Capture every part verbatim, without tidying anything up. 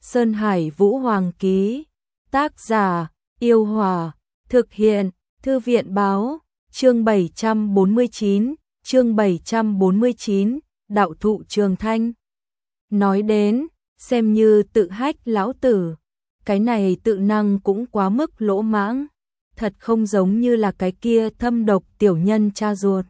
Sơn Hải Vũ Hoàng ký. Tác giả: Yêu Hòa. Thực hiện: Thư viện Báo. Chương bảy trăm bốn mươi chín, chương bảy trăm bốn mươi chín, đạo thụ Trường Thanh. Nói đến, xem như tự hách lão tử. Cái này tự năng cũng quá mức lỗ mãng. Thật không giống như là cái kia thâm độc tiểu nhân cha ruột.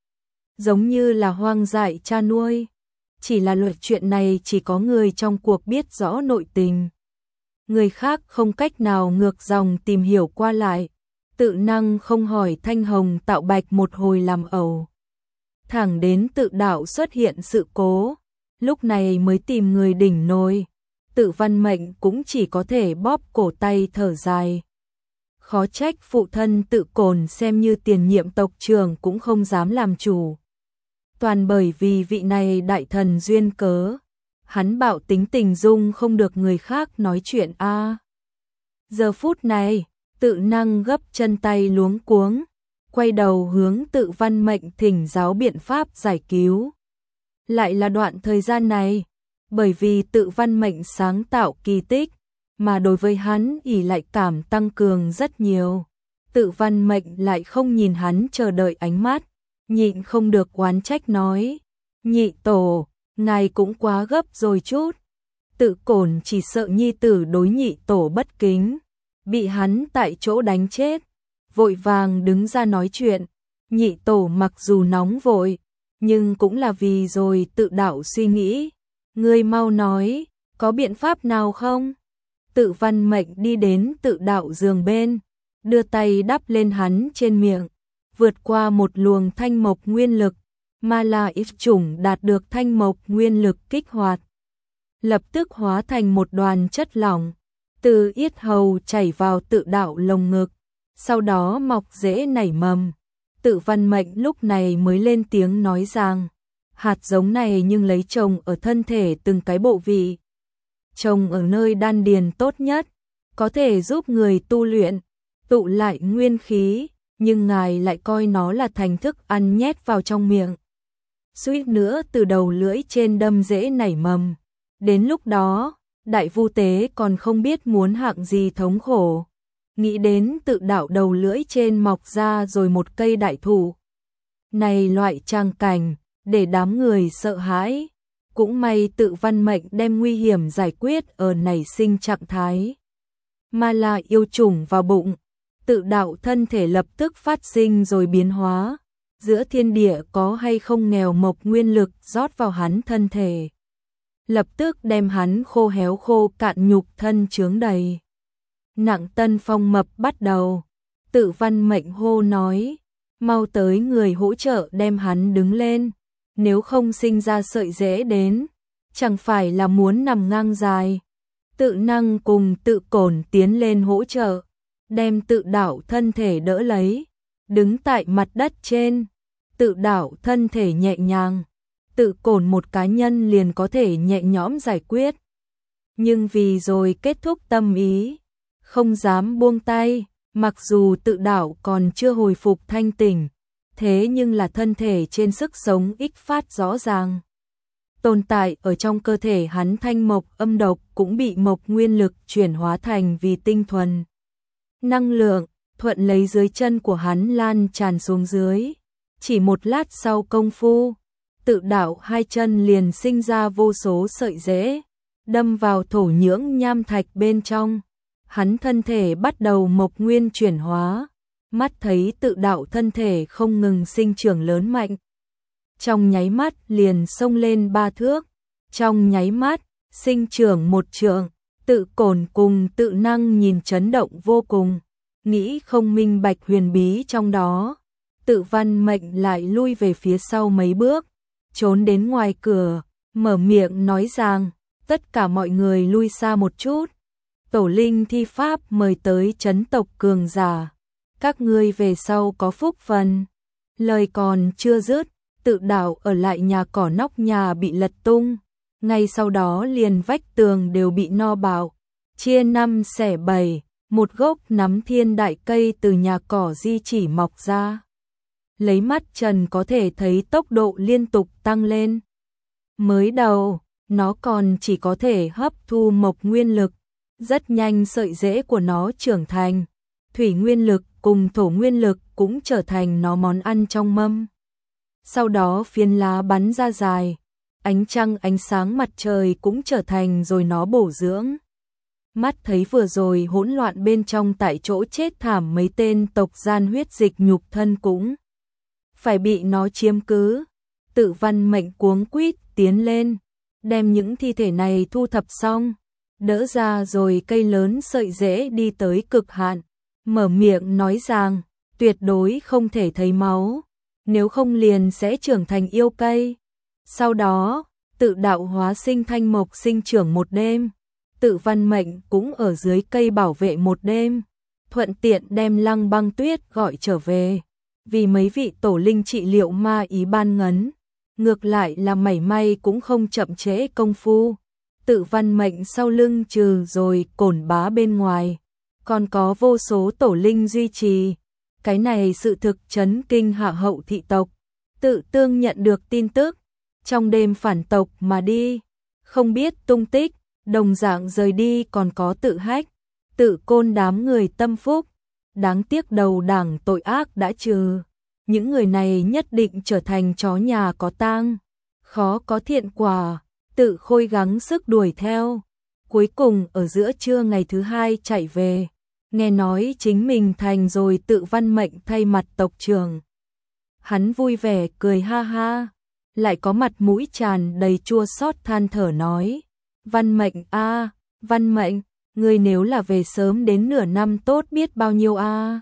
Giống như là hoang dại cha nuôi. Chỉ là luật chuyện này chỉ có người trong cuộc biết rõ nội tình. Người khác không cách nào ngược dòng tìm hiểu qua lại. Tự năng không hỏi Thanh Hồng tạo bạch một hồi làm ẩu. Thẳng đến tự đạo xuất hiện sự cố. Lúc này mới tìm người đỉnh nôi. Tự Văn Mệnh cũng chỉ có thể bóp cổ tay thở dài. Khó trách phụ thân Tự Cổn xem như tiền nhiệm tộc trưởng cũng không dám làm chủ. Toàn bởi vì vị này đại thần duyên cớ. Hắn bạo tính tình dung không được người khác nói chuyện a. À. Giờ phút này, Tự năng gấp chân tay luống cuống, quay đầu hướng Tự Văn Mệnh thỉnh giáo biện pháp giải cứu. Lại là đoạn thời gian này, bởi vì Tự Văn Mệnh sáng tạo kỳ tích, mà đối với hắn ỷ lại cảm tăng cường rất nhiều. Tự Văn Mệnh lại không nhìn hắn chờ đợi ánh mắt, nhịn không được oán trách nói: "Nhị tổ, ngài cũng quá gấp rồi chút." Tự Cổn chỉ sợ nhi tử đối nhị tổ bất kính, bị hắn tại chỗ đánh chết, vội vàng đứng ra nói chuyện. Nhị tổ mặc dù nóng vội, nhưng cũng là vì rồi tự đạo suy nghĩ. Ngươi mau nói, có biện pháp nào không? Tự Văn Mệnh đi đến tự đạo giường bên, đưa tay đắp lên hắn trên miệng, vượt qua một luồng thanh mộc nguyên lực, mà là ít chủng đạt được thanh mộc nguyên lực kích hoạt. Lập tức hóa thành một đoàn chất lỏng, từ yết hầu chảy vào tự đạo lồng ngực, sau đó mọc rễ nảy mầm. Tự Văn Mệnh lúc này mới lên tiếng nói rằng, hạt giống này nhưng lấy trồng ở thân thể từng cái bộ vị. Trồng ở nơi đan điền tốt nhất, có thể giúp người tu luyện, tụ lại nguyên khí, nhưng ngài lại coi nó là thành thức ăn nhét vào trong miệng. Suýt nữa từ đầu lưỡi trên đâm rễ nảy mầm. Đến lúc đó, đại vu tế còn không biết muốn hạng gì thống khổ. Nghĩ đến tự đạo đầu lưỡi trên mọc ra rồi một cây đại thụ. Này loại trang cảnh, để đám người sợ hãi. Cũng may Tự Văn Mệnh đem nguy hiểm giải quyết ở nảy sinh trạng thái. Mà là yêu trùng vào bụng. Tự đạo thân thể lập tức phát sinh rồi biến hóa. Giữa thiên địa có hay không nghèo mộc nguyên lực rót vào hắn thân thể. Lập tức đem hắn khô héo khô cạn nhục thân chướng đầy. Nặng tân phong mập bắt đầu. Tự Văn Mệnh hô nói, mau tới người hỗ trợ đem hắn đứng lên. Nếu không sinh ra sợi rễ đến, chẳng phải là muốn nằm ngang dài. Tự năng cùng Tự Cổn tiến lên hỗ trợ, đem tự đạo thân thể đỡ lấy, đứng tại mặt đất trên. Tự đạo thân thể nhẹ nhàng, Tự Cổn một cá nhân liền có thể nhẹ nhõm giải quyết. Nhưng vì rồi kết thúc tâm ý, không dám buông tay, mặc dù tự đạo còn chưa hồi phục thanh tỉnh, thế nhưng là thân thể trên sức sống ích phát rõ ràng. Tồn tại ở trong cơ thể hắn thanh mộc âm độc cũng bị mộc nguyên lực chuyển hóa thành vì tinh thuần. Năng lượng, thuận lấy dưới chân của hắn lan tràn xuống dưới. Chỉ một lát sau công phu, tự đạo hai chân liền sinh ra vô số sợi rễ, đâm vào thổ nhưỡng nham thạch bên trong. Hắn thân thể bắt đầu mộc nguyên chuyển hóa, mắt thấy tự đạo thân thể không ngừng sinh trưởng lớn mạnh. Trong nháy mắt liền xông lên ba thước, trong nháy mắt, sinh trưởng một trượng. Tự Cổn cùng Tự năng nhìn chấn động vô cùng, nghĩ không minh bạch huyền bí trong đó. Tự Văn Mệnh lại lui về phía sau mấy bước, trốn đến ngoài cửa, mở miệng nói rằng, tất cả mọi người lui xa một chút. Tổ linh thi pháp mời tới chấn tộc cường giả. Các ngươi về sau có phúc phần. Lời còn chưa dứt, tự đạo ở lại nhà cỏ nóc nhà bị lật tung. Ngay sau đó liền vách tường đều bị no bạo, chia năm xẻ bảy, một gốc nắm thiên đại cây từ nhà cỏ di chỉ mọc ra. Lấy mắt trần có thể thấy tốc độ liên tục tăng lên. Mới đầu, nó còn chỉ có thể hấp thu mộc nguyên lực. Rất nhanh sợi rễ của nó trưởng thành, thủy nguyên lực cùng thổ nguyên lực cũng trở thành nó món ăn trong mâm. Sau đó phiến lá bắn ra dài, ánh trăng ánh sáng mặt trời cũng trở thành rồi nó bổ dưỡng. Mắt thấy vừa rồi hỗn loạn bên trong tại chỗ chết thảm mấy tên tộc gian huyết dịch nhục thân cũng phải bị nó chiếm cứ. Tự Văn Mệnh cuống quýt tiến lên, đem những thi thể này thu thập xong, đỡ ra rồi cây lớn sợi rễ đi tới cực hạn, mở miệng nói rằng tuyệt đối không thể thấy máu, nếu không liền sẽ trưởng thành yêu cây. Sau đó, tự đạo hóa sinh thanh mộc sinh trưởng một đêm, Tự Văn Mệnh cũng ở dưới cây bảo vệ một đêm, thuận tiện đem Lăng Băng Tuyết gọi trở về, vì mấy vị tổ linh trị liệu ma ý ban ngấn, ngược lại là mảy may cũng không chậm trễ công phu. Tự Văn Mệnh sau lưng trừ rồi cổn bá bên ngoài, còn có vô số tổ linh duy trì. Cái này sự thực chấn kinh hạ hậu thị tộc. Tự Tương nhận được tin tức, trong đêm phản tộc mà đi, không biết tung tích, đồng dạng rời đi. Còn có Tự Hách, Tự Côn đám người tâm phúc, đáng tiếc đầu đảng tội ác đã trừ, những người này nhất định trở thành chó nhà có tang, khó có thiện quả. Tự Khôi gắng sức đuổi theo, cuối cùng ở giữa trưa ngày thứ hai chạy về, nghe nói chính mình thành rồi Tự Văn Mệnh thay mặt tộc trưởng. Hắn vui vẻ cười ha ha, lại có mặt mũi tràn đầy chua xót than thở nói: Văn Mệnh a, Văn Mệnh, ngươi nếu là về sớm đến nửa năm tốt biết bao nhiêu a.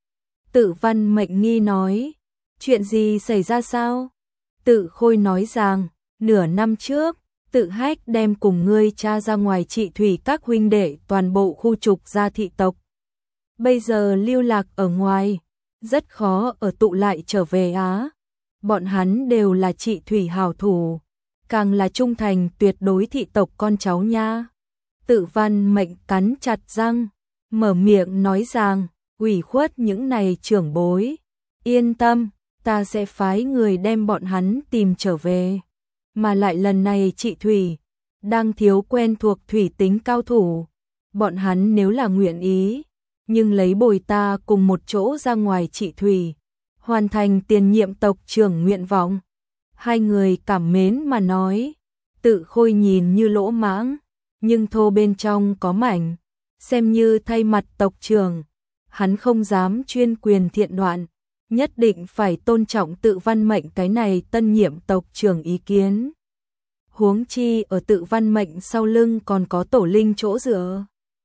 Tự Văn Mệnh nghi nói: chuyện gì xảy ra sao? Tự Khôi nói rằng, nửa năm trước, Tự Hách đem cùng ngươi cha ra ngoài trị thủy các huynh đệ toàn bộ khu trục ra thị tộc. Bây giờ lưu lạc ở ngoài, rất khó ở tụ lại trở về á. Bọn hắn đều là trị thủy hảo thủ, càng là trung thành tuyệt đối thị tộc con cháu nha. Tự Văn Mệnh cắn chặt răng, mở miệng nói rằng, ủy khuất những này trưởng bối. Yên tâm, ta sẽ phái người đem bọn hắn tìm trở về. Mà lại lần này trị thủy, đang thiếu quen thuộc thủy tính cao thủ. Bọn hắn nếu là nguyện ý, nhưng lấy bồi ta cùng một chỗ ra ngoài trị thủy, hoàn thành tiền nhiệm tộc trưởng nguyện vọng. Hai người cảm mến mà nói. Tự Khôi nhìn như lỗ mãng, nhưng thô bên trong có mảnh, xem như thay mặt tộc trưởng. Hắn không dám chuyên quyền thiện đoạn, nhất định phải tôn trọng Tự Văn Mệnh cái này tân nhiệm tộc trưởng ý kiến. Huống chi ở Tự Văn Mệnh sau lưng còn có tổ linh chỗ dựa.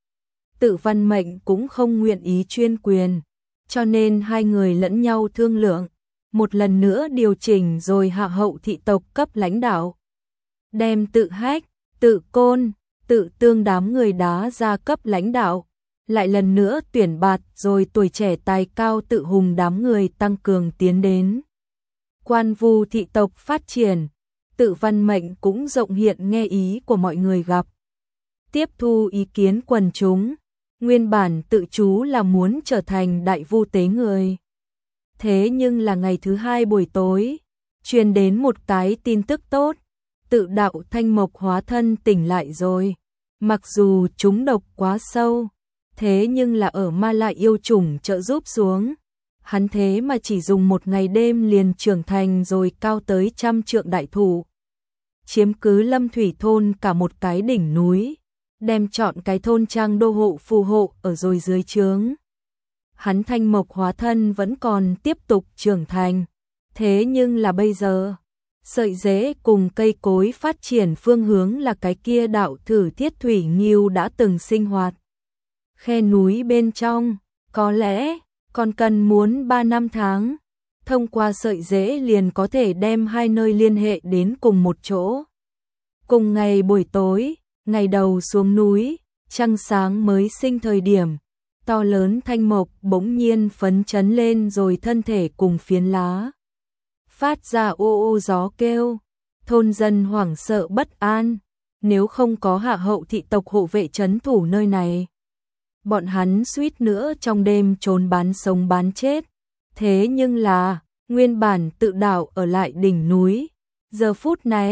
Tự Văn Mệnh cũng không nguyện ý chuyên quyền, cho nên hai người lẫn nhau thương lượng, một lần nữa điều chỉnh rồi hạ hậu thị tộc cấp lãnh đạo. Đem Tự Hách, Tự Côn, Tự Tương đám người đá ra cấp lãnh đạo, lại lần nữa tuyển bạt rồi tuổi trẻ tài cao Tự Hùng đám người tăng cường tiến đến. Quan Vu thị tộc phát triển, Tự Văn Mệnh cũng rộng hiện nghe ý của mọi người gặp. Tiếp thu ý kiến quần chúng, nguyên bản Tự chú là muốn trở thành đại vu tế người. Thế nhưng là ngày thứ hai buổi tối, truyền đến một cái tin tức tốt, Tự đạo thanh mộc hóa thân tỉnh lại rồi. Mặc dù chúng độc quá sâu, thế nhưng là ở ma lại yêu trùng trợ giúp xuống, hắn thế mà chỉ dùng một ngày đêm liền trưởng thành rồi cao tới trăm trượng đại thủ. Chiếm cứ Lâm Thủy thôn cả một cái đỉnh núi, đem chọn cái thôn trang đô hộ phù hộ ở rồi dưới trướng. Hắn thanh mộc hóa thân vẫn còn tiếp tục trưởng thành, thế nhưng là bây giờ, sợi rễ cùng cây cối phát triển phương hướng là cái kia đạo thử thiết thủy nghiêu đã từng sinh hoạt. Khe núi bên trong, có lẽ, còn cần muốn ba năm tháng, thông qua sợi rễ liền có thể đem hai nơi liên hệ đến cùng một chỗ. Cùng ngày buổi tối, ngày đầu xuống núi, trăng sáng mới sinh thời điểm, to lớn thanh mộc bỗng nhiên phấn chấn lên rồi thân thể cùng phiến lá phát ra ô ô gió kêu, thôn dân hoảng sợ bất an, nếu không có hạ hậu thị tộc hộ vệ trấn thủ nơi này, bọn hắn suýt nữa trong đêm trốn bán sống bán chết. Thế nhưng là, nguyên bản Tự đạo ở lại đỉnh núi, giờ phút này,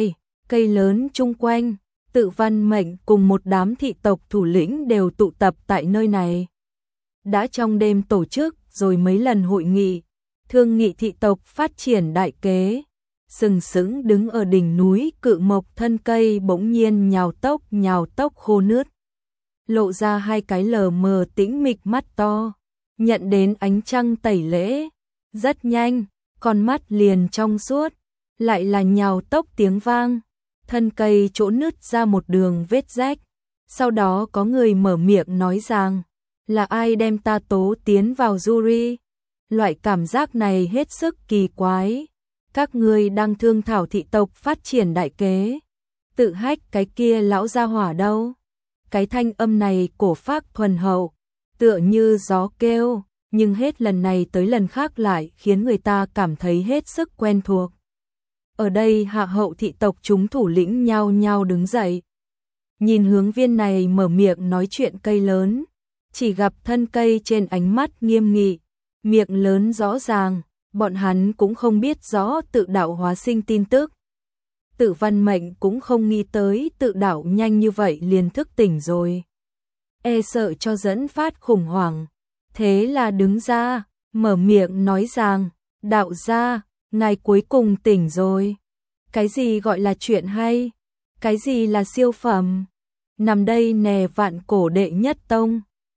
cây lớn chung quanh, Tự Văn Mệnh cùng một đám thị tộc thủ lĩnh đều tụ tập tại nơi này. Đã trong đêm tổ chức rồi mấy lần hội nghị, thương nghị thị tộc phát triển đại kế. Sừng sững đứng ở đỉnh núi cự mộc thân cây bỗng nhiên nhào tốc nhào tốc khô nứt. Lộ ra hai cái lờ mờ tĩnh mịch mắt to, nhận đến ánh trăng tẩy lễ. Rất nhanh, con mắt liền trong suốt, lại là nhào tốc tiếng vang. Thân cây chỗ nứt ra một đường vết rách. Sau đó có người mở miệng nói rằng, là ai đem ta tố tiến vào jury? Loại cảm giác này hết sức kỳ quái. Các ngươi đang thương thảo thị tộc phát triển đại kế. Tự hách cái kia lão gia hỏa đâu? Cái thanh âm này cổ phác thuần hậu, tựa như gió kêu, nhưng hết lần này tới lần khác lại khiến người ta cảm thấy hết sức quen thuộc. Ở đây hạ hậu thị tộc chúng thủ lĩnh nhao nhao đứng dậy. Nhìn hướng viên này mở miệng nói chuyện cây lớn, chỉ gặp thân cây trên ánh mắt nghiêm nghị, miệng lớn rõ ràng, bọn hắn cũng không biết rõ tự đạo hóa sinh tin tức. Tự Văn Mệnh cũng không nghĩ tới tự đạo nhanh như vậy liền thức tỉnh rồi. E sợ cho dẫn phát khủng hoảng. Thế là đứng ra, mở miệng nói rằng, đạo gia, ngài cuối cùng tỉnh rồi. Cái gì gọi là chuyện hay? Cái gì là siêu phẩm? Nằm đây nè vạn cổ đệ nhất tông.